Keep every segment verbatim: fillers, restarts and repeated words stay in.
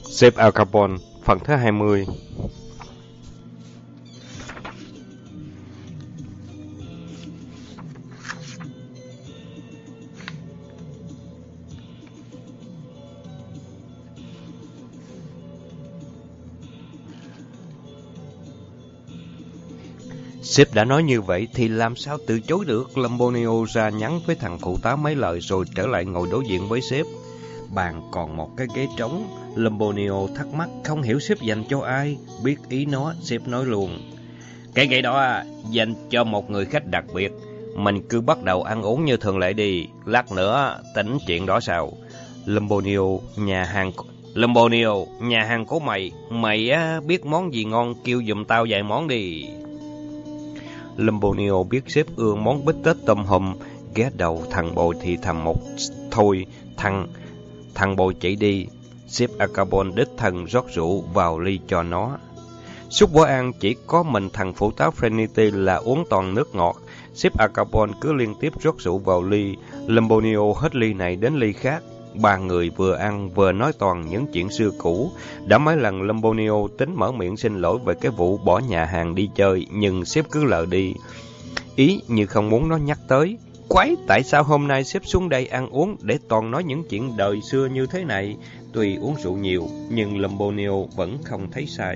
Sếp Al Capone, phần thứ hai mươi. Sếp đã nói như vậy thì làm sao từ chối được. Lambonio ra nhắn với thằng phụ tá mấy lời rồi trở lại ngồi đối diện với sếp. Bàn còn một cái ghế trống. Lambonio thắc mắc không hiểu sếp dành cho ai. Biết ý nó, sếp nói luôn: Cái ghế đó dành cho một người khách đặc biệt. Mình cứ bắt đầu ăn uống như thường lệ đi. Lát nữa tính chuyện đó sao? Lambonio, nhà hàng Lambonio, nhà hàng của mày. Mày á, biết món gì ngon kêu giùm tao vài món đi. Lambonio biết sếp ưa món bít tết tôm hùm. Ghé đầu thằng Bồi thì thầm một thôi. Thằng thằng Bồi chạy đi. Sếp Al Capone đích thân rót rượu vào ly cho nó. Suốt bữa ăn chỉ có mình thằng phụ tá Frenity là uống toàn nước ngọt. Sếp Al Capone cứ liên tiếp rót rượu vào ly. Lambonio hết ly này đến ly khác. Ba người vừa ăn vừa nói toàn những chuyện xưa cũ. Đã mấy lần Lambonio tính mở miệng xin lỗi về cái vụ bỏ nhà hàng đi chơi, nhưng sếp cứ lờ đi. Ý như không muốn nó nhắc tới. Quái, tại sao hôm nay sếp xuống đây ăn uống để toàn nói những chuyện đời xưa như thế này? Tuy uống rượu nhiều, nhưng Lambonio vẫn không thấy sai.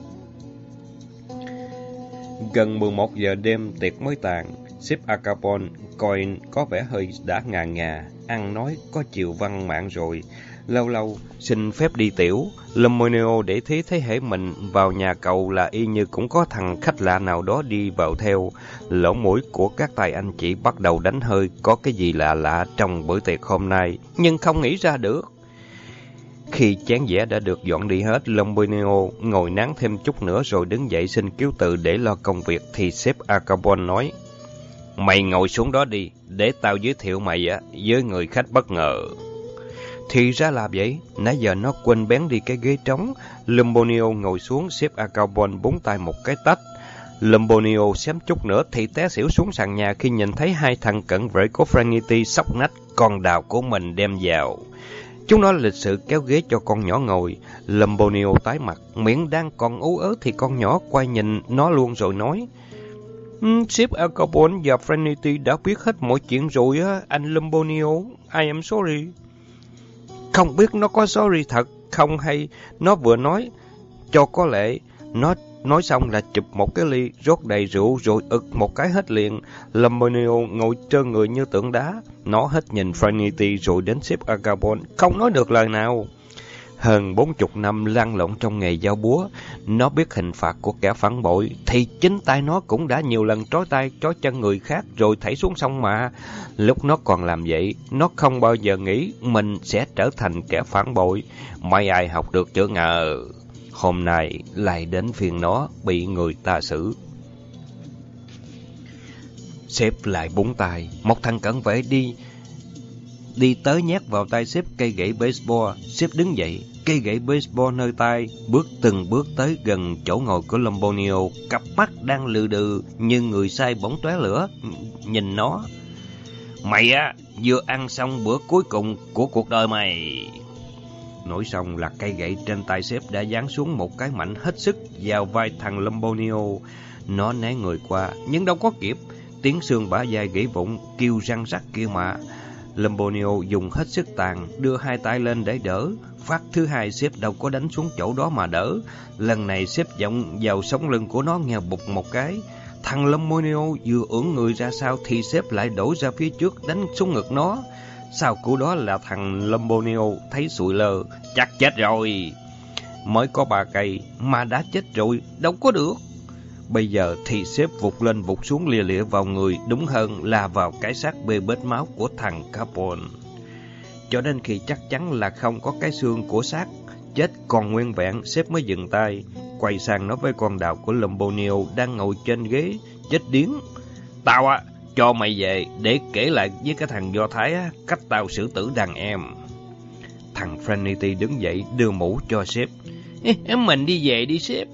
Gần mười một giờ đêm tiệc mới tàn. Sếp Al Capone coi có vẻ hơi đã ngà ngà, ăn nói có chiều văn mạng rồi. Lâu lâu xin phép đi tiểu. Lambonio để thấy thế hệ mình vào nhà cậu là y như cũng có thằng khách lạ nào đó đi vào theo. Lỗ mũi của các tài anh chị bắt đầu đánh hơi, có cái gì lạ lạ trong bữa tiệc hôm nay, nhưng không nghĩ ra được. Khi chén dĩa đã được dọn đi hết, Lambonio ngồi nán thêm chút nữa rồi đứng dậy xin cứu từ để lo công việc, thì sếp Al Capone nói: Mày ngồi xuống đó đi, để tao giới thiệu mày á với người khách bất ngờ. Thì ra là vậy, nãy giờ nó quên bén đi cái ghế trống. Lambonio ngồi xuống, sếp Al Capone búng tay một cái tách. Lambonio xém chút nữa thì té xỉu xuống sàn nhà khi nhìn thấy hai thằng cận vệ của Franity sóc nách con đào của mình đem vào. Chúng nó lịch sự kéo ghế cho con nhỏ ngồi. Lambonio tái mặt, miệng đang còn ú ớ thì con nhỏ quay nhìn nó luôn rồi nói: Um, sếp Al Capone và Franity đã biết hết mọi chuyện rồi á, anh Lambonio. I am sorry. Không biết nó có sorry thật không hay nó vừa nói cho có lệ. Nó nói xong là chụp một cái ly, rót đầy rượu rồi ực một cái hết liền. Lambonio ngồi trơ người như tượng đá. Nó hết nhìn Franity rồi đến sếp Al Capone, không nói được lời nào. Hơn bốn chục năm lăn lộn trong nghề giao búa, nó biết hình phạt của kẻ phản bội, thì chính tay nó cũng đã nhiều lần trói tay, trói chân người khác rồi thảy xuống sông mà. Lúc nó còn làm vậy, nó không bao giờ nghĩ mình sẽ trở thành kẻ phản bội. Mấy ai học được chưa ngờ, hôm nay lại đến phiên nó bị người ta xử. Sếp lại búng tay, một thằng cận vệ đi Đi tới nhét vào tay sếp cây gậy baseball. Sếp đứng dậy, cây gậy baseball nơi tay, bước từng bước tới gần chỗ ngồi của Lambonio. Cặp mắt đang lừ đừ như người say bỗng tóe lửa, nhìn nó. Mày á, vừa ăn xong bữa cuối cùng của cuộc đời mày. Nói xong là cây gậy trên tay sếp đã giáng xuống một cái mạnh hết sức vào vai thằng Lambonio. Nó né người qua, nhưng đâu có kịp. Tiếng xương bả vai gãy vụn, kêu răng rắc kia mà. Lambonio dùng hết sức tàn, đưa hai tay lên để đỡ. Phát thứ hai sếp đâu có đánh xuống chỗ đó mà đỡ. Lần này sếp giọng vào sống lưng của nó nghe bụt một cái. Thằng Lambonio vừa ưỡn người ra sau thì sếp lại đổ ra phía trước đánh xuống ngực nó. Sau cú đó là thằng Lambonio thấy sụi lơ, chắc chết rồi. Mới có ba cây mà đã chết rồi, đâu có được. Bây giờ thì sếp vụt lên vụt xuống lìa lịa vào người, đúng hơn là vào cái xác bê bết máu của thằng Capone. Cho đến khi chắc chắn là không có cái xương của xác chết còn nguyên vẹn, sếp mới dừng tay, quay sang nói với con đào của Lambonio đang ngồi trên ghế: Chết điếng, tao á cho mày về để kể lại với cái thằng Do Thái á, cách tao xử tử đàn em. Thằng Franity đứng dậy đưa mũ cho sếp. Ê, mình đi về đi sếp.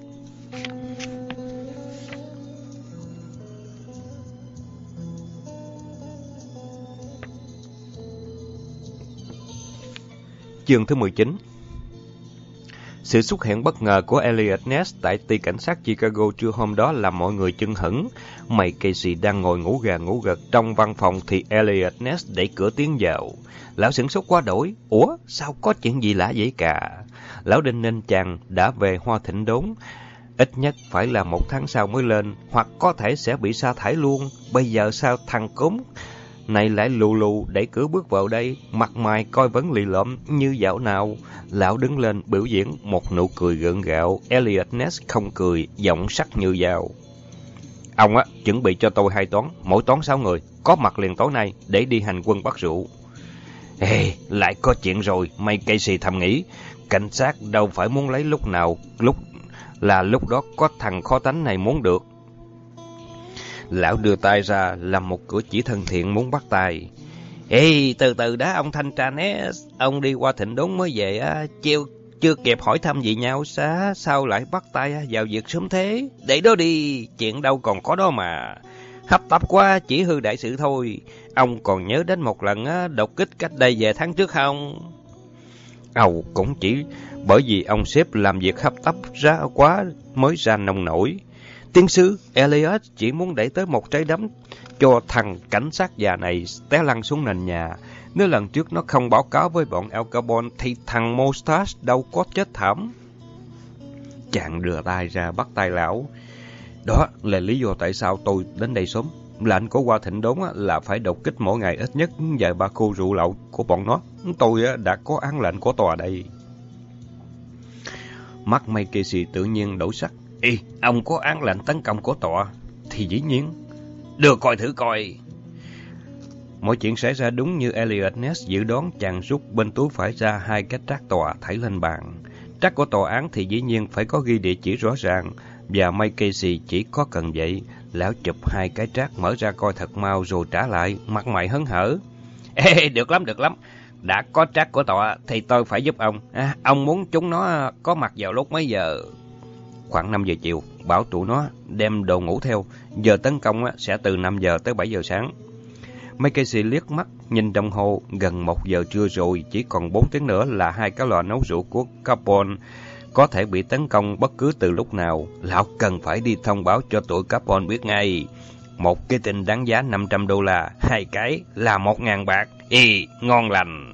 Chương thứ mười chín. Sự xuất hiện bất ngờ của Elliot Ness tại ty cảnh sát Chicago trưa hôm đó làm mọi người chưng hửng. May Casey đang ngồi ngủ gà ngủ gật trong văn phòng thì Elliot Ness đẩy cửa tiến vào. Lão sửng sốt quá đổi. Ủa, sao có chuyện gì lạ vậy cả? Lão đinh ninh chàng đã về Hoa Thịnh Đốn. Ít nhất phải là một tháng sau mới lên, hoặc có thể sẽ bị sa thải luôn. Bây giờ sao thằng cúm này lại lù lù đẩy cửa bước vào đây, mặt mày coi vẫn lì lợm như dạo nào. Lão đứng lên biểu diễn một nụ cười gượng gạo. Elliot Ness không cười, giọng sắc như dao. Ông á, chuẩn bị cho tôi hai toán, mỗi toán sáu người, có mặt liền tối nay để đi hành quân bắt rượu. Ê, lại có chuyện rồi, May Casey thầm nghĩ. Cảnh sát đâu phải muốn lấy lúc nào, lúc là lúc đó có thằng khó tánh này muốn được. Lão đưa tay ra làm một cử chỉ thân thiện muốn bắt tay. Ê, từ từ đã ông thanh tra Ness, ông đi qua Thịnh Đốn mới về á, chưa, chưa kịp hỏi thăm gì nhau sao, sao lại bắt tay vào việc sớm thế? Để đó đi, chuyện đâu còn có đó mà. Hấp tấp quá, chỉ hư đại sự thôi. Ông còn nhớ đến một lần á, đột kích cách đây vài tháng trước không? Ầu, cũng chỉ bởi vì ông sếp làm việc hấp tấp ra quá mới ra nông nổi. Tiến sư, Elliot chỉ muốn đẩy tới một trái đấm cho thằng cảnh sát già này té lăn xuống nền nhà. Nếu lần trước nó không báo cáo với bọn Al Capone thì thằng Mustache đâu có chết thảm. Chàng đưa tay ra bắt tay lão. Đó là lý do tại sao tôi đến đây sớm. Lệnh của Hoa Thịnh Đốn là phải đột kích mỗi ngày ít nhất vài ba khu rượu lậu của bọn nó. Tôi đã có án lệnh của tòa đây. Mắt May Casey tự nhiên đổi sắc. Ê, ông có án lệnh tấn công của tòa? Thì dĩ nhiên. Đưa coi thử coi. Mọi chuyện xảy ra đúng như Elliot Ness dự đoán. Chàng rút bên túi phải ra hai cái trác tòa thảy lên bàn. Trác của tòa án thì dĩ nhiên phải có ghi địa chỉ rõ ràng. Và May Casey chỉ có cần vậy. Lão chụp hai cái trác mở ra coi thật mau rồi trả lại, mặt mày hớn hở. Ê, được lắm, được lắm. Đã có trác của tòa thì tôi phải giúp ông. À, ông muốn chúng nó có mặt vào lúc mấy giờ? Khoảng năm giờ chiều, bảo tụi nó đem đồ ngủ theo. Giờ tấn công sẽ từ năm giờ tới bảy giờ sáng. May Casey liếc mắt, nhìn đồng hồ, gần một giờ trưa rồi, chỉ còn bốn tiếng nữa là hai cái lò nấu rượu của Capone có thể bị tấn công bất cứ từ lúc nào. Lão cần phải đi thông báo cho tụi Capone biết ngay. Một cái tin đáng giá năm trăm đô la, hai cái là một ngàn bạc. Ý, ngon lành.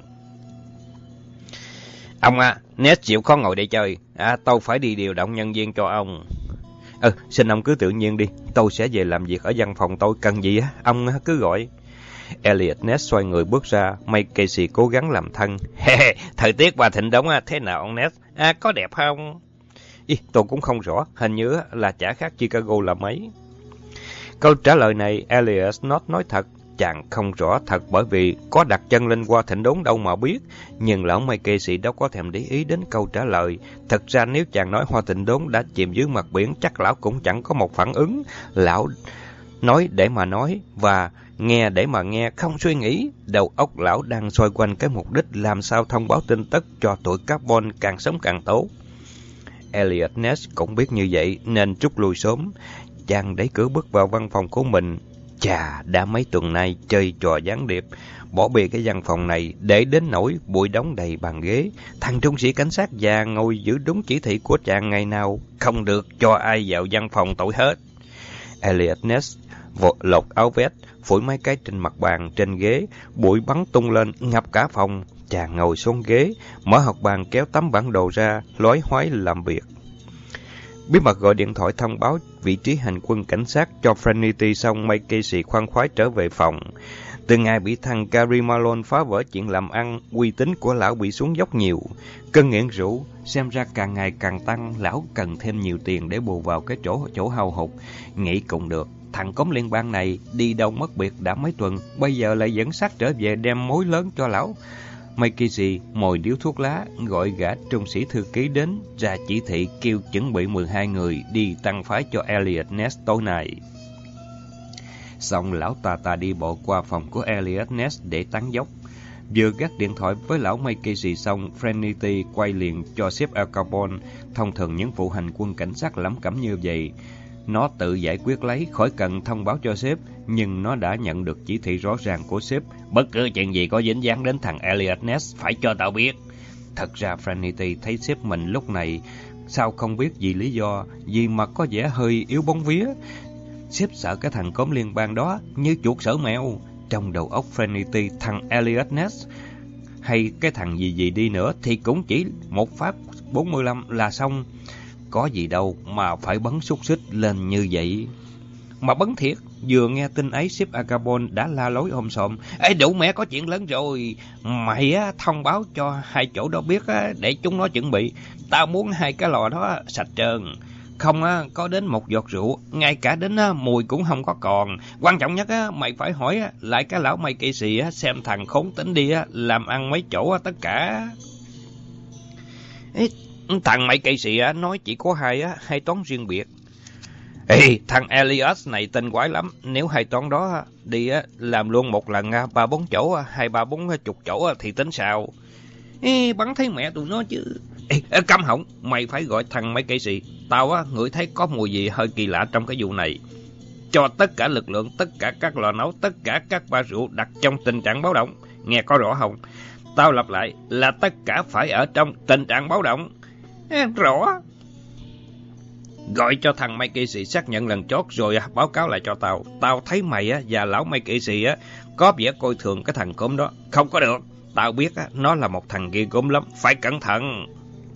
Ông à, Ness chịu khó ngồi để chơi. À, tôi phải đi điều động nhân viên cho ông. Ừ, xin ông cứ tự nhiên đi. Tôi sẽ về làm việc ở văn phòng tôi. Cần gì á, ông cứ gọi. Elliot Ness xoay người bước ra. May Casey cố gắng làm thân. Thời tiết Hoa Thịnh Đốn thế nào ông Ness? À, có đẹp không? Ý, tôi cũng không rõ. Hình như là chả khác Chicago là mấy. Câu trả lời này Elliot Ness nói thật. Chàng không rõ thật bởi vì có đặt chân lên Hoa Thịnh Đốn đâu mà biết. Nhưng lão May Casey đâu có thèm để ý đến câu trả lời. Thật ra nếu chàng nói Hoa Thịnh Đốn đã chìm dưới mặt biển, chắc lão cũng chẳng có một phản ứng. Lão nói để mà nói và nghe để mà nghe, không suy nghĩ. Đầu óc lão đang xoay quanh cái mục đích làm sao thông báo tin tức cho tụi Capone càng sớm càng tốt. Elliot Ness cũng biết như vậy nên trút lui sớm. Chàng đẩy cửa bước vào văn phòng của mình. Chà, đã mấy tuần nay chơi trò gián điệp, bỏ bê cái văn phòng này để đến nỗi bụi đóng đầy bàn ghế. Thằng trung sĩ cảnh sát già ngồi giữ đúng chỉ thị của chàng ngày nào, không được cho ai vào văn phòng tội hết. Elliot Ness vội lột áo vest, phủi mấy cái trên mặt bàn, trên ghế, bụi bắn tung lên ngập cả phòng. Chàng ngồi xuống ghế, mở hộp bàn kéo tấm bản đồ ra, loái hoái làm việc. Bí mật gọi điện thoại thông báo vị trí hành quân cảnh sát cho Trinity xong, May Casey khoan khoái trở về phòng. Từ ngày bị thằng Gary Malone phá vỡ chuyện làm ăn, uy tín của lão bị xuống dốc nhiều. Cơn nghiện rượu xem ra càng ngày càng tăng, lão cần thêm nhiều tiền để bù vào cái chỗ chỗ hao hụt. Nghĩ cũng được, thằng cống liên bang này đi đâu mất biệt đã mấy tuần, bây giờ lại dẫn xác trở về đem mối lớn cho lão. May Casey mồi điếu thuốc lá, gọi gã trung sĩ thư ký đến, ra chỉ thị kêu chuẩn bị mười hai người đi tăng phái cho Elliot Ness tối nay. Xong lão tà tà đi bộ qua phòng của Elliot Ness để tán dốc. Vừa gác điện thoại với lão May Casey xong, Trinity quay liền cho sếp Al Capone. Thông thường những vụ hành quân cảnh sát lắm cẩm như vậy, nó tự giải quyết lấy, khỏi cần thông báo cho sếp. Nhưng nó đã nhận được chỉ thị rõ ràng của sếp. Bất cứ chuyện gì có dính dáng đến thằng Elliot Ness phải cho tao biết. Thật ra Franity thấy sếp mình lúc này sao không biết gì lý do, gì mà có vẻ hơi yếu bóng vía. Sếp sợ cái thằng cốm liên bang đó như chuột sợ mèo. Trong đầu óc Franity, thằng Elliot Ness hay cái thằng gì gì đi nữa thì cũng chỉ một phát bốn mươi lăm là xong. Có gì đâu mà phải bắn xúc xích lên như vậy. Mà bắn thiệt, vừa nghe tin ấy sếp Agabon đã la lối ôm sòm. Ê đủ mẹ, có chuyện lớn rồi. Mày á, thông báo cho hai chỗ đó biết á, để chúng nó chuẩn bị. Tao muốn hai cái lò đó sạch trơn. Không á, có đến một giọt rượu, ngay cả đến á, mùi cũng không có còn. Quan trọng nhất á, mày phải hỏi á, lại cái lão mày cây xì á, xem thằng khốn tính đi á, làm ăn mấy chỗ á, tất cả. Ê, thằng mày cây xì á, nói chỉ có hai á, hai toán riêng biệt. Ê, thằng Elias này tinh quái lắm. Nếu hai toán đó đi á, làm luôn một lần ba bốn chỗ, hai ba bốn chục chỗ thì tính sao? Ê, bắn thấy mẹ tụi nó chứ. Ê, ê, câm họng, mày phải gọi thằng mấy cây sĩ. Tao á, ngửi thấy có mùi gì hơi kỳ lạ trong cái vụ này. Cho tất cả lực lượng, tất cả các lò nấu, tất cả các ba rượu đặt trong tình trạng báo động. Nghe có rõ không? Tao lặp lại là tất cả phải ở trong tình trạng báo động. Ê, rõ. Gọi cho thằng Mike Casey xác nhận lần chót rồi báo cáo lại cho tao. Tao thấy mày á và lão Mike Casey á có vẻ coi thường cái thằng cốm đó. Không có được. Tao biết á, nó là một thằng ghê gớm lắm. Phải cẩn thận.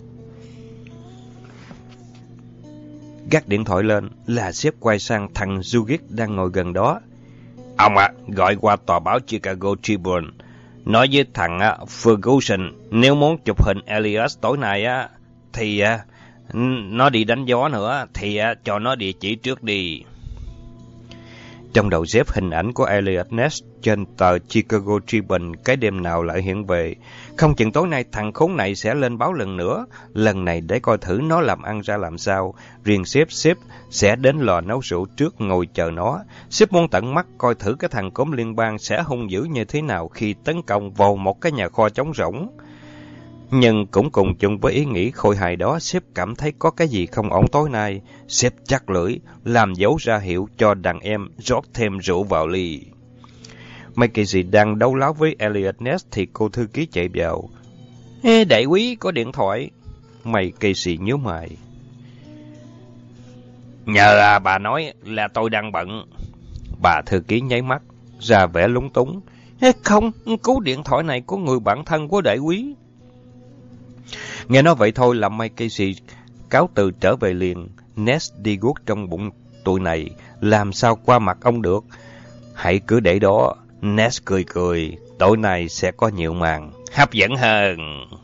Gác điện thoại lên là sếp quay sang thằng Zugit đang ngồi gần đó. Ông ạ, à, gọi qua tòa báo Chicago Tribune. Nói với thằng uh, Ferguson nếu muốn chụp hình Elias tối nay á thì uh, nó đi đánh gió nữa thì uh, cho nó địa chỉ trước đi. Trong đầu xếp hình ảnh của Elliot Ness trên tờ Chicago Tribune cái đêm nào lại hiện về. Không chừng tối nay thằng khốn này sẽ lên báo lần nữa. Lần này để coi thử nó làm ăn ra làm sao. Riêng sếp sếp sẽ đến lò nấu rượu trước ngồi chờ nó. Sếp muốn tận mắt coi thử cái thằng cốm liên bang sẽ hung dữ như thế nào khi tấn công vào một cái nhà kho trống rỗng. Nhưng cũng cùng chung với ý nghĩ khôi hài đó, sếp cảm thấy có cái gì không ổn tối nay. Sếp chắc lưỡi, làm dấu ra hiệu cho đàn em rót thêm rượu vào ly. Mấy kỳ gì đang đấu láo với Elliot Ness thì cô thư ký chạy vào. Ê, đại quý, có điện thoại. Mày kỳ sĩ nhíu mày. Nhờ à, bà nói là tôi đang bận. Bà thư ký nháy mắt, ra vẻ lúng túng. Ê, không, cú điện thoại này của người bạn thân của đại quý. Nghe nói vậy thôi làm Mike Casey cáo từ trở về liền. Ness đi guốc trong bụng tụi này, làm sao qua mặt ông được. Hãy cứ để đó. Ness cười cười, tối nay sẽ có nhiều màn hấp dẫn hơn.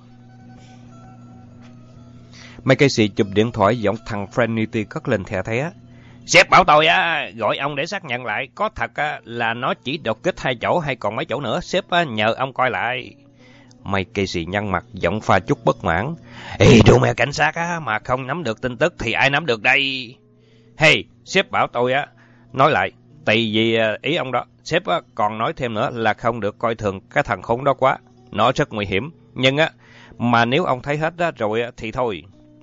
Mike Casey chụp điện thoại, giọng thằng Franity cất lên thè thé. Sếp bảo tôi á, gọi ông để xác nhận lại, có thật á, là nó chỉ đột kích hai chỗ hay còn mấy chỗ nữa, sếp á, nhờ ông coi lại. Mike Casey nhăn mặt, giọng pha chút bất mãn. Ê, đồ mẹ cảnh sát á, mà không nắm được tin tức thì ai nắm được đây? Hey, sếp bảo tôi á, nói lại, tùy vì ý ông đó. Sếp á, còn nói thêm nữa là không được coi thường cái thằng khốn đó quá. Nó rất nguy hiểm, nhưng á, mà nếu ông thấy hết á, rồi á, thì thôi.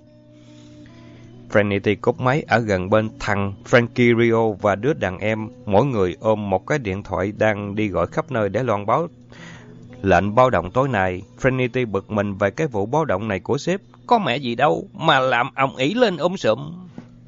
Franity cúp máy ở gần bên thằng Frankie Rio và đứa đàn em, mỗi người ôm một cái điện thoại đang đi gọi khắp nơi để loan báo lệnh báo động tối nay. Franity bực mình về cái vụ báo động này của sếp. Có mẹ gì đâu mà làm ầm ĩ lên ôm sụm.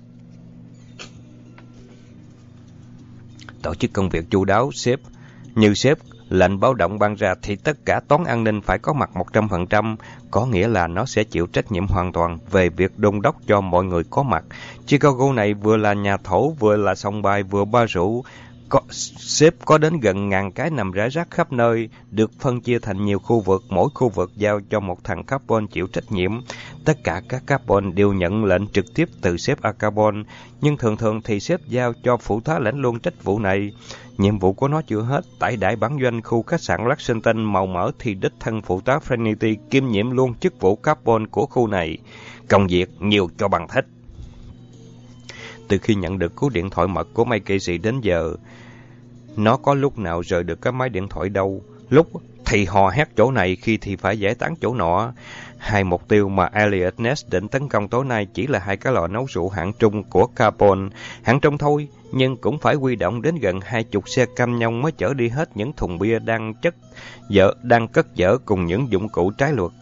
Tổ chức công việc chu đáo, sếp. Như sếp, lệnh báo động ban ra thì tất cả toán an ninh phải có mặt một trăm phần trăm, có nghĩa là nó sẽ chịu trách nhiệm hoàn toàn về việc đôn đốc cho mọi người có mặt. Chicago này vừa là nhà thổ, vừa là sòng bài, vừa ba rượu. Có, sếp có đến gần ngàn cái nằm rải rác khắp nơi, được phân chia thành nhiều khu vực, mỗi khu vực giao cho một thằng carbon chịu trách nhiệm. Tất cả các carbon đều nhận lệnh trực tiếp từ sếp Acarbon, nhưng thường thường thì sếp giao cho phụ tá lãnh luôn trách vụ này. Nhiệm vụ của nó chưa hết, tại đại bản doanh khu khách sạn Lexington màu mỡ thì đích thân phụ tá Franity kiêm nhiệm luôn chức vụ carbon của khu này. Công việc nhiều cho bằng thích. Từ khi nhận được cú điện thoại mật của Mike Casey đến giờ, nó có lúc nào rời được cái máy điện thoại đâu. Lúc thì hò hét chỗ này, khi thì phải giải tán chỗ nọ. Hai mục tiêu mà Elliot Ness định tấn công tối nay chỉ là hai cái lò nấu rượu hạng trung của Carbon. Hạng trung thôi, nhưng cũng phải huy động đến gần hai chục xe cam nhông mới chở đi hết những thùng bia đang chất dở, đang cất dở cùng những dụng cụ trái luật.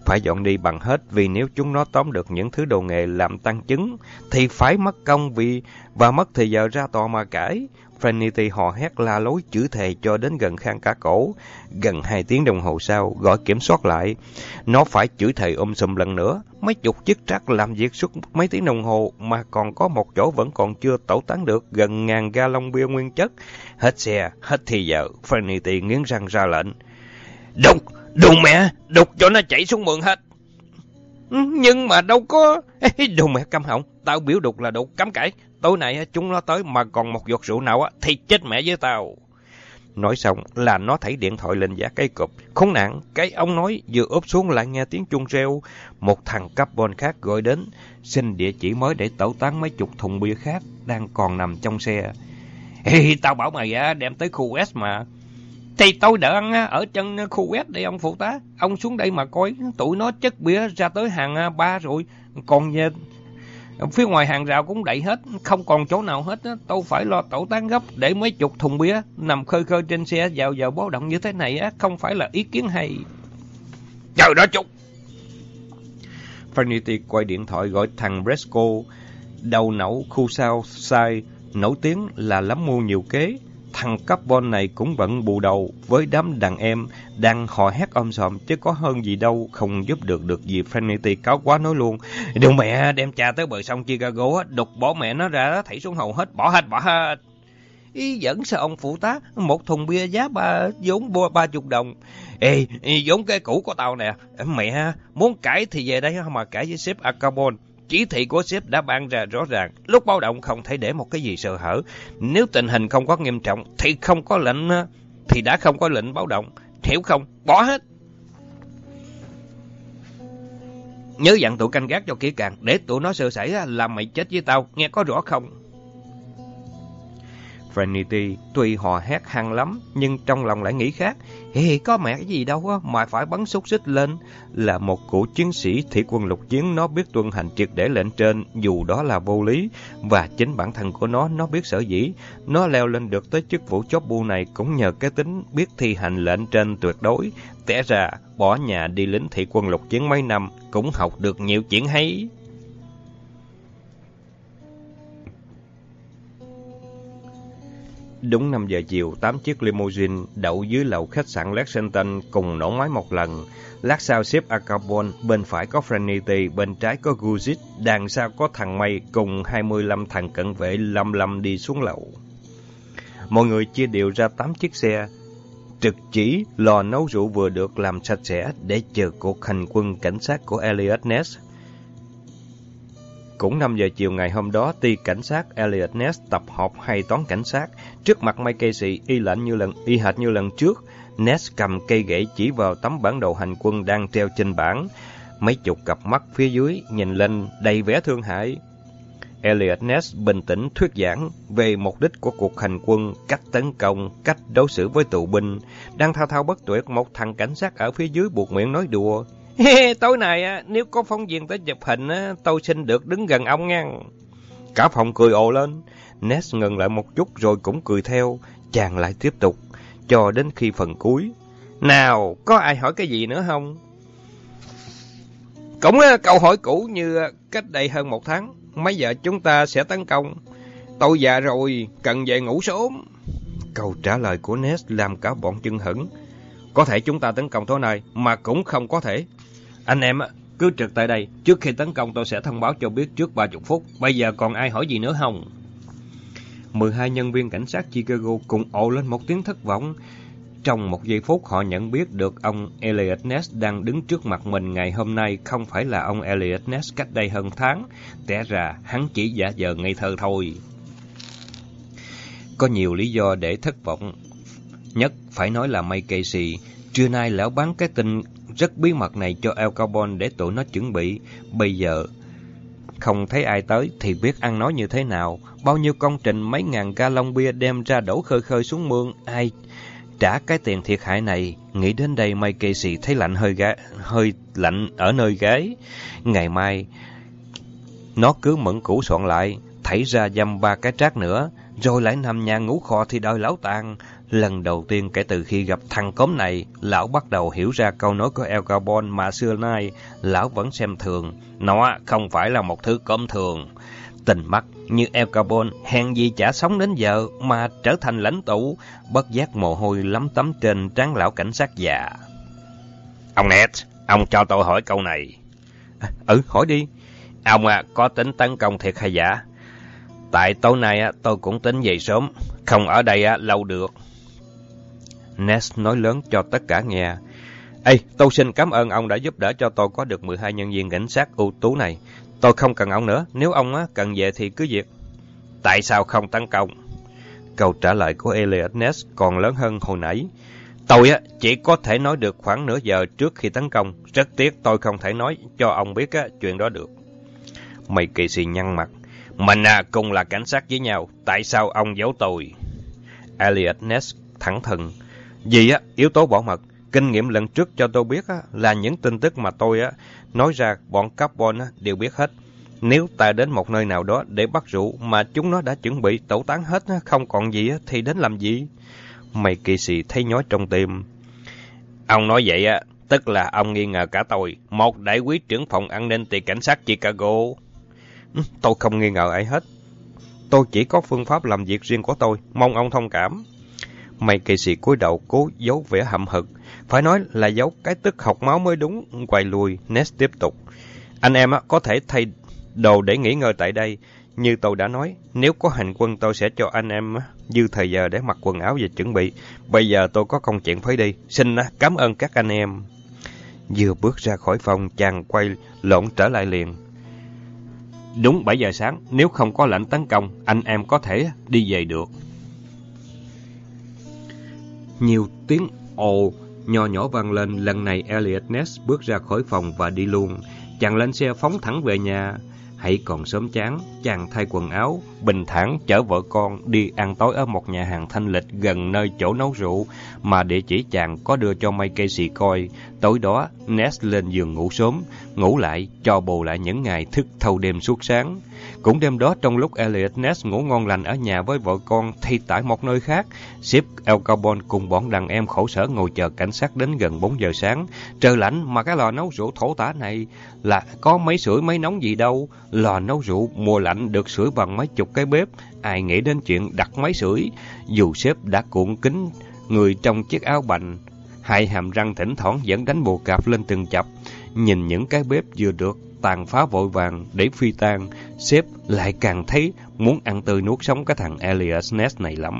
phải dọn đi bằng hết, vì nếu chúng nó tóm được những thứ đồ nghề làm tăng chứng, thì phải mất công vì và mất thời giờ ra tòa mà cãi. Trinity hò hét la lối chửi thề cho đến gần khan cả cổ. Gần hai tiếng đồng hồ sau, gọi kiểm soát lại. Nó phải chửi thề um sùm lần nữa. Mấy chục chiếc trắc làm việc suốt mấy tiếng đồng hồ mà còn có một chỗ vẫn còn chưa tẩu tán được gần ngàn gallon bia nguyên chất. Hết xe, hết thì giờ, Trinity nghiến răng ra lệnh. Đục, đục mẹ, đục cho nó chảy xuống mương hết. Nhưng mà đâu có... Đục mẹ câm họng, tao biểu đục là đục, cấm cãi. Tối nay chúng nó tới mà còn một giọt rượu nào thì chết mẹ với tao. Nói xong là nó thảy điện thoại lên giá cây cụp. Khốn nạn, cái ông nói vừa úp xuống lại nghe tiếng chuông reo. Một thằng carbon khác gọi đến, xin địa chỉ mới để tẩu tán mấy chục thùng bia khác đang còn nằm trong xe. Ê, tao bảo mày đem tới khu West mà. Thì tôi đợi ăn ở chân khu West đây ông phụ tá. Ông xuống đây mà coi, tụi nó chất bia ra tới hàng ba rồi. Còn về phía ngoài hàng rào cũng đậy hết, không còn chỗ nào hết. Tôi phải lo tẩu tán gấp để mấy chục thùng bia nằm khơi khơi trên xe vào giờ báo động như thế này á, không phải là ý kiến hay. Trời đó chút. Trinity quay điện thoại gọi thằng Bresco, đầu nậu khu Southside, nổi tiếng là lắm mưu nhiều kế. Thằng carbon này cũng bận bù đầu với đám đàn em đang hò hét om sòm chứ có hơn gì đâu, không giúp được được gì. Trinity cáo quá nói luôn. Đừng mẹ đem cha tới bờ sông Chicago, đục bỏ mẹ nó ra, thảy xuống hầu hết, bỏ hết, bỏ hết. Ý dẫn sao ông phụ tá, một thùng bia giá ba vốn ba chục đồng. Ê, vốn cái cũ của tao nè, mẹ muốn cãi thì về đây mà cãi với sếp Acarbon. Chỉ thị của sếp đã ban ra rõ ràng, lúc báo động không thể để một cái gì sơ hở. Nếu tình hình không có nghiêm trọng thì không có lệnh thì đã không có lệnh báo động, hiểu không? Bỏ hết. Nhớ dặn tụi canh gác cho kỹ càng, để tụi nó sơ sẩy làm mày chết với tao, nghe có rõ không? Trinity tuy hò hét hăng lắm, nhưng trong lòng lại nghĩ khác. Ê, có mẹ cái gì đâu á, mà phải bắn xúc xích lên. Là một cựu chiến sĩ thủy quân lục chiến, nó biết tuân hành triệt để lệnh trên, dù đó là vô lý. Và chính bản thân của nó, nó biết sở dĩ. Nó leo lên được tới chức vụ chóp bu này cũng nhờ cái tính biết thi hành lệnh trên tuyệt đối. Té ra, bỏ nhà đi lính thủy quân lục chiến mấy năm, cũng học được nhiều chuyện hay. Đúng năm giờ chiều, tám chiếc limousine đậu dưới lầu khách sạn Lexington cùng nổ máy một lần. Lát sau xếp Acarbon, bên phải có Trinity, bên trái có Guzit, đằng sau có thằng May cùng hai mươi lăm thằng cận vệ lăm lăm đi xuống lầu. Mọi người chia đều ra tám chiếc xe, trực chỉ lò nấu rượu vừa được làm sạch sẽ để chờ cuộc hành quân cảnh sát của Eliot Ness. Cũng năm giờ chiều ngày hôm đó, ty cảnh sát Eliot Ness tập họp hay toán cảnh sát. Trước mặt Mike Casey, y lạnh như lần y hệt như lần trước, Ness cầm cây gậy chỉ vào tấm bản đồ hành quân đang treo trên bảng. Mấy chục cặp mắt phía dưới nhìn lên đầy vẻ thương hại. Eliot Ness bình tĩnh thuyết giảng về mục đích của cuộc hành quân, cách tấn công, cách đối xử với tù binh. Đang thao thao bất tuyệt, một thằng cảnh sát ở phía dưới buộc miệng nói đùa. Tối nay nếu có phóng viên tới chụp hình, tôi xin được đứng gần ông nha. Cả phòng cười ồ lên. Ness ngừng lại một chút rồi cũng cười theo. Chàng lại tiếp tục cho đến khi phần cuối. Nào, có ai hỏi cái gì nữa không? Cũng là câu hỏi cũ như cách đây hơn một tháng. Mấy giờ chúng ta sẽ tấn công? Tôi già rồi, cần về ngủ sớm. Câu trả lời của Ness làm cả bọn chưng hửng. Có thể chúng ta tấn công tối nay, mà cũng không có thể. Anh em cứ trực tại đây, trước khi tấn công tôi sẽ thông báo cho biết trước ba mươi phút. Bây giờ còn ai hỏi gì nữa không? mười hai nhân viên cảnh sát Chicago cùng ồ lên một tiếng thất vọng. Trong một giây phút họ nhận biết được ông Eliot Ness đang đứng trước mặt mình ngày hôm nay không phải là ông Eliot Ness cách đây hơn tháng. Té ra hắn chỉ giả vờ ngây thơ thôi. Có nhiều lý do để thất vọng. Nhất phải nói là Mike Casey. Trưa nay lão bán cái tin rất bí mật này cho El Carbon để tụi nó chuẩn bị. Bây giờ không thấy ai tới thì biết ăn nói như thế nào. Bao nhiêu công trình mấy ngàn gallon bia đem ra đổ khơi khơi xuống mương, ai trả cái tiền thiệt hại này? Nghĩ đến đây Mike Casey thấy lạnh hơi gái, hơi lạnh ở nơi gáy. Ngày mai nó cứ mẫn cũ soạn lại, thảy ra dăm ba cái trác nữa, rồi lại nằm nhà ngủ khò thì đời lão tàn. Lần đầu tiên kể từ khi gặp thằng cốm này, lão bắt đầu hiểu ra câu nói của El Capone mà xưa nay lão vẫn xem thường. Nó không phải là một thứ cốm thường. Tình mắt như El Capone hèn gì chả sống đến giờ mà trở thành lãnh tụ, bất giác mồ hôi lấm tấm trên trán lão cảnh sát già. Ông Ned, ông cho tôi hỏi câu này. À, ừ, hỏi đi. Ông à, có tính tấn công thiệt hay giả? Tại tối nay à, tôi cũng tính về sớm, không ở đây à, lâu được. Ness nói lớn cho tất cả nghe. Ê, tôi xin cảm ơn ông đã giúp đỡ cho tôi có được mười hai nhân viên cảnh sát ưu tú này. Tôi không cần ông nữa, nếu ông á, cần về thì cứ việc. Tại sao không tấn công? Câu trả lời của Elliot Ness còn lớn hơn hồi nãy. Tôi á, chỉ có thể nói được khoảng nửa giờ trước khi tấn công. Rất tiếc tôi không thể nói cho ông biết á, chuyện đó được. Mày kỳ sĩ nhăn mặt. Mình à, cùng là cảnh sát với nhau. Tại sao ông giấu tôi? Elliot Ness thẳng thừng. Vì á, yếu tố bảo mật. Kinh nghiệm lần trước cho tôi biết á, là những tin tức mà tôi á, nói ra bọn Capone á, đều biết hết. Nếu ta đến một nơi nào đó để bắt rượu mà chúng nó đã chuẩn bị tẩu tán hết, á, không còn gì á, thì đến làm gì? Mày kỳ sĩ thấy nhói trong tim. Ông nói vậy á, tức là ông nghi ngờ cả tôi, một đại úy trưởng phòng an ninh tại cảnh sát Chicago. Tôi không nghi ngờ ai hết. Tôi chỉ có phương pháp làm việc riêng của tôi, mong ông thông cảm. Mày kỳ sĩ cúi đầu cố giấu vẻ hậm hực. Phải nói là giấu cái tức học máu mới đúng. Quay lùi, Ness tiếp tục. Anh em á, có thể thay đồ để nghỉ ngơi tại đây. Như tôi đã nói, nếu có hành quân tôi sẽ cho anh em dư thời giờ để mặc quần áo và chuẩn bị. Bây giờ tôi có công chuyện phải đi. Xin cảm ơn các anh em. Vừa bước ra khỏi phòng, chàng quay lộn trở lại liền. Đúng bảy giờ sáng, nếu không có lệnh tấn công, anh em có thể đi về được. Nhiều tiếng ồ nho nhỏ vang lên, lần này Elliot Ness bước ra khỏi phòng và đi luôn. Chàng lên xe phóng thẳng về nhà. Hãy còn sớm chán, chàng thay quần áo, bình thản chở vợ con đi ăn tối ở một nhà hàng thanh lịch gần nơi chỗ nấu rượu mà địa chỉ chàng có đưa cho May Casey coi. Tối đó, Ness lên giường ngủ sớm, ngủ lại cho bù lại những ngày thức thâu đêm suốt sáng. Cũng đêm đó, trong lúc Elliot Ness ngủ ngon lành ở nhà với vợ con, thì tại một nơi khác, ship El Capone cùng bọn đàn em khổ sở ngồi chờ cảnh sát đến gần bốn giờ sáng. Trời lạnh mà cái lò nấu rượu thổ tả này là có máy sưởi máy nóng gì đâu. Lò nấu rượu mùa lạnh được sưởi bằng mấy chục cái bếp, ai nghĩ đến chuyện đặt máy sưởi. Dù sếp đã cuộn kín người trong chiếc áo bành, hai hàm răng thỉnh thoảng vẫn đánh bồ cạp lên từng chập. Nhìn những cái bếp vừa được tàn phá vội vàng để phi tan, sếp lại càng thấy muốn ăn tươi nuốt sống cái thằng Elliot Ness này lắm.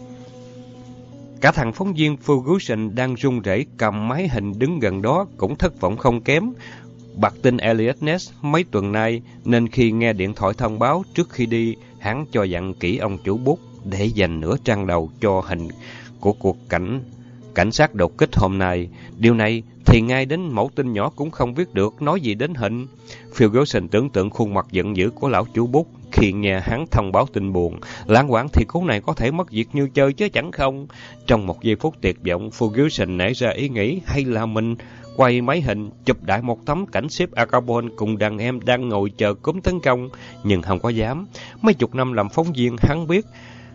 Cả thằng phóng viên Ferguson đang run rẩy cầm máy hình đứng gần đó cũng thất vọng không kém. Bặt tin Elliot Ness mấy tuần nay, nên khi nghe điện thoại thông báo trước khi đi, hắn cho dặn kỹ ông chủ bút để dành nửa trang đầu cho hình của cuộc cảnh cảnh sát đột kích hôm nay. Điều này thì ngay đến mẫu tin nhỏ cũng không viết được, nói gì đến hình. Ferguson tưởng tượng khuôn mặt giận dữ của lão chủ bút khi nghe hắn thông báo tin buồn. Lãng quảng thì cô này có thể mất việc như chơi chứ chẳng không. Trong một giây phút tuyệt vọng, Ferguson nảy ra ý nghĩ hay là mình quay máy hình, chụp đại một tấm cảnh ship Al Capone cùng đàn em đang ngồi chờ cúm tấn công, nhưng không có dám. Mấy chục năm làm phóng viên, hắn biết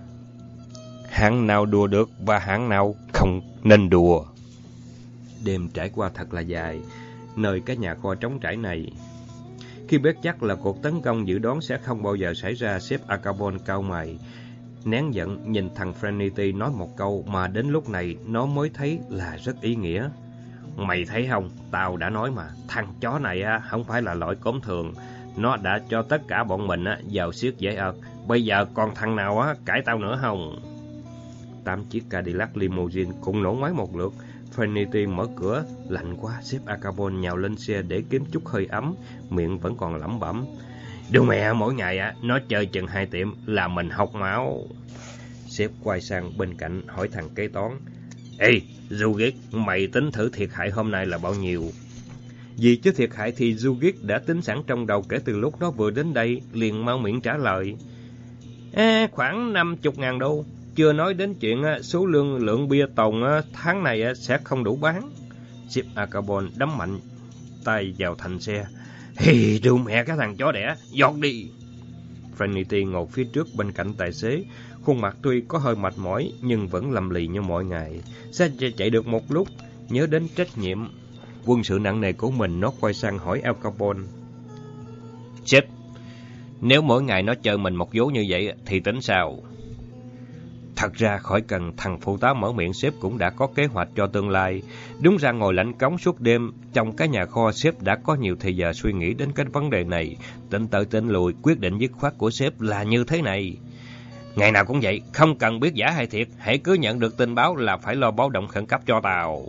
hạng nào đùa được và hạng nào không nên đùa. Đêm trải qua thật là dài, nơi cái nhà kho trống trải này. Khi biết chắc là cuộc tấn công dự đoán sẽ không bao giờ xảy ra, sếp Al Capone cau mày, nén giận nhìn thằng Frenity nói một câu mà đến lúc này nó mới thấy là rất ý nghĩa. Mày thấy không, tao đã nói mà, thằng chó này á không phải là loại cốm thường. Nó đã cho tất cả bọn mình á vào xiết dễ ợt. Bây giờ còn thằng nào á cãi tao nữa không? Tám chiếc Cadillac limousine cũng nổ máy một lượt. Frenity mở cửa, lạnh quá, sếp Al Capone nhào lên xe để kiếm chút hơi ấm, miệng vẫn còn lẩm bẩm. Đưa mẹ, mỗi ngày á nó chơi chừng hai tiệm là mình học máu. Sếp quay sang bên cạnh hỏi thằng kế toán. Ê, Zugit, mày tính thử thiệt hại hôm nay là bao nhiêu? Vì chứ thiệt hại thì Zugit đã tính sẵn trong đầu kể từ lúc nó vừa đến đây, liền mau miệng trả lời. À, khoảng năm mươi ngàn đô. Chưa nói đến chuyện số lượng lượng bia tồn tháng này sẽ không đủ bán. Sếp Al Capone đấm mạnh tay vào thành xe. Hì, đưa mẹ cái thằng chó đẻ, giọt đi. Trinity ngồi phía trước bên cạnh tài xế. Khuôn mặt tuy có hơi mệt mỏi nhưng vẫn lầm lì như mọi ngày. Xe chạy được một lúc, nhớ đến trách nhiệm quân sự nặng nề của mình, nó quay sang hỏi Al Capone. Sếp, nếu mỗi ngày nó chơi mình một vố như vậy thì tính sao? Thật ra khỏi cần thằng phụ tá mở miệng, sếp cũng đã có kế hoạch cho tương lai. Đúng ra ngồi lạnh cống suốt đêm trong cái nhà kho, sếp đã có nhiều thời giờ suy nghĩ đến cái vấn đề này. Tính tới tính lùi, quyết định dứt khoát của sếp là như thế này. Ngày nào cũng vậy, không cần biết giả hay thiệt, hãy cứ nhận được tin báo là phải lo báo động khẩn cấp cho tàu.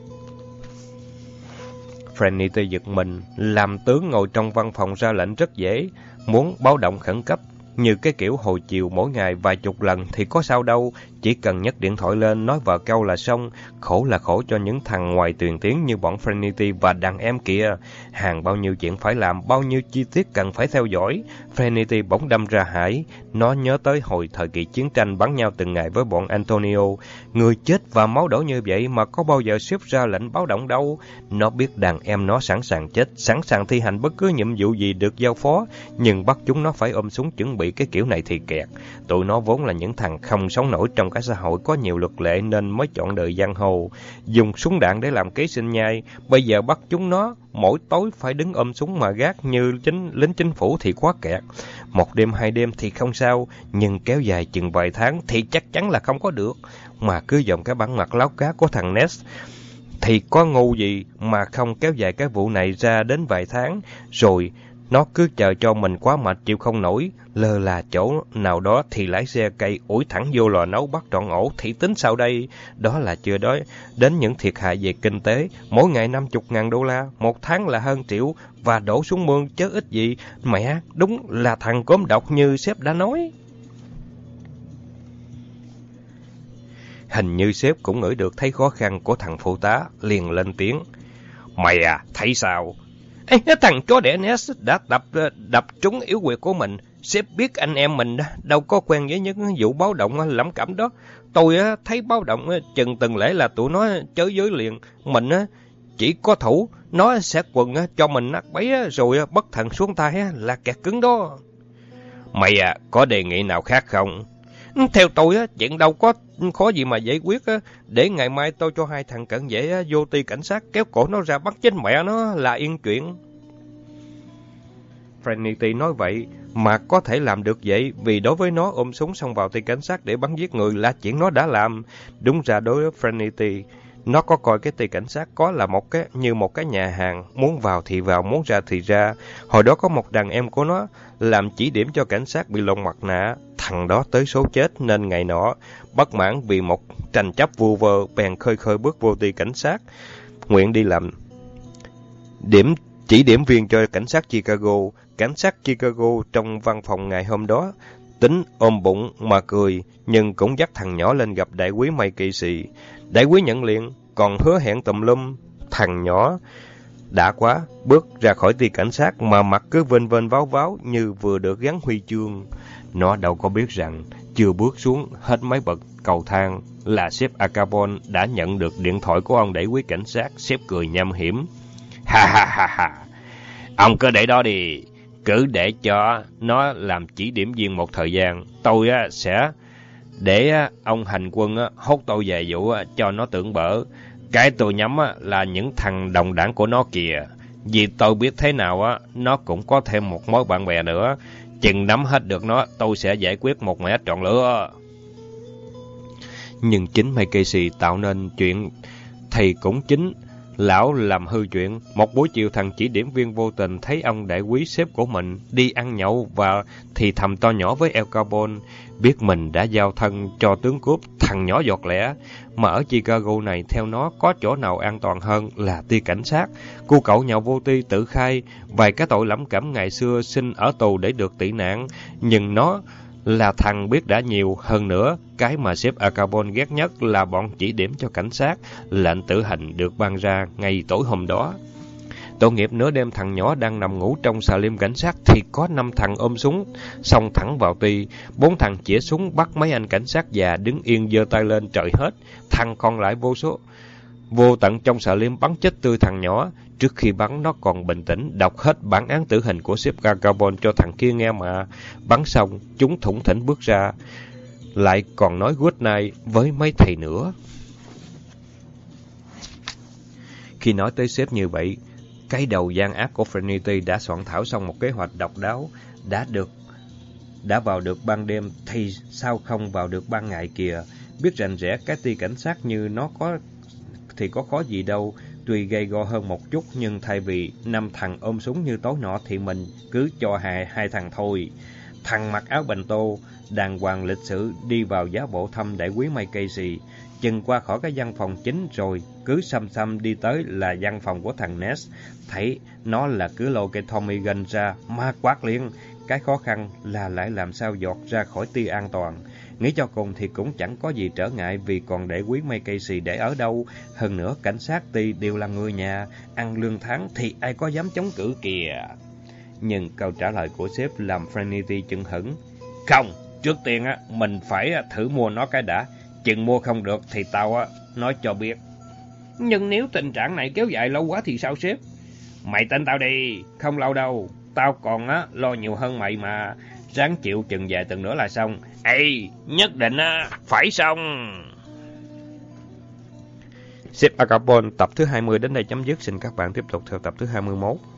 Trinity giật mình, làm tướng ngồi trong văn phòng ra lệnh rất dễ, muốn báo động khẩn cấp như cái kiểu hồi chiều mỗi ngày vài chục lần thì có sao đâu, chỉ cần nhấc điện thoại lên nói vài câu là xong. Khổ là khổ cho những thằng ngoài tuyền tiếng như bọn Trinity và đàn em kia, hàng bao nhiêu chuyện phải làm, bao nhiêu chi tiết cần phải theo dõi. Trinity bỗng đâm ra hải, nó nhớ tới hồi thời kỳ chiến tranh bắn nhau từng ngày với bọn Antonio, người chết và máu đổ như vậy mà có bao giờ xếp ra lệnh báo động đâu. Nó biết đàn em nó sẵn sàng chết, sẵn sàng thi hành bất cứ nhiệm vụ gì được giao phó, nhưng bắt chúng nó phải ôm súng chuẩn bị cái kiểu này thì kẹt. Tụi nó vốn là những thằng không sống nổi trong cái xã hội có nhiều luật lệ nên mới chọn đời giang hồ, dùng súng đạn để làm kế sinh nhai. Bây giờ bắt chúng nó mỗi tối phải đứng ôm súng mà gác như chính lính chính phủ thì quá kẹt. Một đêm hai đêm thì không sao, nhưng kéo dài chừng vài tháng thì chắc chắn là không có được. Mà cứ dòng cái bản mặt láo cá của thằng Ness thì có ngu gì mà không kéo dài cái vụ này ra đến vài tháng, rồi nó cứ chờ cho mình quá mệt chịu không nổi, lơ là chỗ nào đó thì lái xe cây ủi thẳng vô lò nấu bắt trọn ổ thì tính sao đây? Đó là chưa nói đến những thiệt hại về kinh tế, mỗi ngày năm chục ngàn đô la, một tháng là hơn triệu và đổ xuống mương chớ ít gì. Mẹ, đúng là thằng cốm độc như sếp đã nói. Hình như sếp cũng ngửi được thấy khó khăn của thằng phụ tá, liền lên tiếng. Mày à, thấy sao? Ê, thằng chó đẻ Ness đã đập đập trúng yếu quyệt của mình. Sếp biết anh em mình đâu có quen với những vụ báo động lẩm cẩm đó. Tôi thấy báo động chừng từng lễ là tụi nó chới giới liền. Mình chỉ có thủ, nó sẽ quần cho mình nát bấy rồi bất thần xuống tay là kẹt cứng đó. Mày à, có đề nghị nào khác không? Theo tôi, chuyện đâu có khó gì mà giải quyết. Để ngày mai tôi cho hai thằng cận vệ vô ty cảnh sát kéo cổ nó ra bắt chính mẹ nó là yên chuyện. Trinity nói vậy mà có thể làm được vậy vì đối với nó ôm súng xông vào ty cảnh sát để bắn giết người là chuyện nó đã làm. Đúng ra đối với Trinity, nó có coi cái ty cảnh sát có là một cái như một cái nhà hàng, muốn vào thì vào, muốn ra thì ra. Hồi đó có một đàn em của nó làm chỉ điểm cho cảnh sát bị lộn mặt nạ, thằng đó tới số chết nên ngày nọ bất mãn vì một tranh chấp vu vơ bèn khơi khơi bước vô ty cảnh sát, nguyện đi làm điểm chỉ điểm viên cho cảnh sát Chicago. Cảnh sát Chicago trong văn phòng ngày hôm đó tính ôm bụng mà cười, nhưng cũng dắt thằng nhỏ lên gặp đại quý Mike Casey. Đại quý nhận liền, còn hứa hẹn tùm lum. Thằng nhỏ đã quá, bước ra khỏi ty cảnh sát mà mặt cứ vênh vênh váo váo như vừa được gắn huy chương. Nó đâu có biết rằng chưa bước xuống hết mấy bậc cầu thang là sếp Al Capone đã nhận được điện thoại của ông đại quý cảnh sát. Sếp cười nham hiểm. Ha ha ha ha, ông cứ để đó đi, cứ để cho nó làm chỉ điểm viên một thời gian. Tôi á, sẽ để á, ông hành quân á, hốt tôi về vụ á, cho nó tưởng bở. Cái tôi nhắm á, là những thằng đồng đảng của nó kìa. Vì tôi biết thế nào á, nó cũng có thêm một mối bạn bè nữa. Chừng nắm hết được nó, tôi sẽ giải quyết một mẻ trọn lửa. Nhưng chính Mike Casey tạo nên chuyện thì cũng chính lão làm hư chuyện. Một buổi chiều, thằng chỉ điểm viên vô tình thấy ông đại quý sếp của mình đi ăn nhậu và thì thầm to nhỏ với Al Capone. Biết mình đã giao thân cho tướng cướp, thằng nhỏ giọt lẻ. Mà ở Chicago này, theo nó có chỗ nào an toàn hơn là ty cảnh sát. Cô cậu nhậu vô ty tự khai vài cái tội lẩm cẩm ngày xưa xin ở tù để được tị nạn. Nhưng nó là thằng biết đã nhiều hơn nữa. Cái mà sếp Al Capone ghét nhất là bọn chỉ điểm cho cảnh sát. Lệnh tử hình được ban ra ngay tối hôm đó. Tội nghiệp nửa đêm, thằng nhỏ đang nằm ngủ trong xà lim cảnh sát thì có năm thằng ôm súng xông thẳng vào ty. Bốn thằng chĩa súng bắt mấy anh cảnh sát già đứng yên giơ tay lên trời hết. Thằng còn lại vô số Vô tận trong xạ liêm bắn chết tươi thằng nhỏ. Trước khi bắn nó còn bình tĩnh đọc hết bản án tử hình của sếp Agapon cho thằng kia nghe mà. Bắn xong, chúng thủng thỉnh bước ra. Lại còn nói good night với mấy thầy nữa. Khi nói tới sếp như vậy, cái đầu gian ác của Trinity đã soạn thảo xong một kế hoạch độc đáo. Đã được đã vào được ban đêm thì sao không vào được ban ngày kìa. Biết rành rẽ cái ty cảnh sát như nó có thì có khó gì đâu. Tuy gay go hơn một chút, nhưng thay vì năm thằng ôm súng như tối nọ thì mình cứ cho hai, hai thằng thôi. Thằng mặc áo bành tô, đàng hoàng lịch sự đi vào giá bộ thăm đại quý May Casey. Chừng qua khỏi cái văn phòng chính rồi, cứ xăm xăm đi tới là văn phòng của thằng Ness. Thấy nó là cứ lôi cái Tommy gun ra, ma quát liền. Cái khó khăn là lại làm sao giọt ra khỏi tia an toàn. Nghĩ cho cùng thì cũng chẳng có gì trở ngại vì còn để quý May Casey để ở đâu. Hơn nữa cảnh sát ty đều là người nhà, ăn lương tháng thì ai có dám chống cự kìa. Nhưng câu trả lời của sếp làm Trinity chững hững. Không, trước tiên á mình phải thử mua nó cái đã. Chừng mua không được thì tao á nói cho biết. Nhưng nếu tình trạng này kéo dài lâu quá thì sao sếp? Mày tin tao đi, không lâu đâu. Tao còn á lo nhiều hơn mày mà. Ráng chịu chừng vài tuần nữa là xong. Ê, nhất định á phải xong. Sếp Agapon tập thứ hai mươi đến đây chấm dứt. Xin các bạn tiếp tục theo tập thứ hai mươi mốt.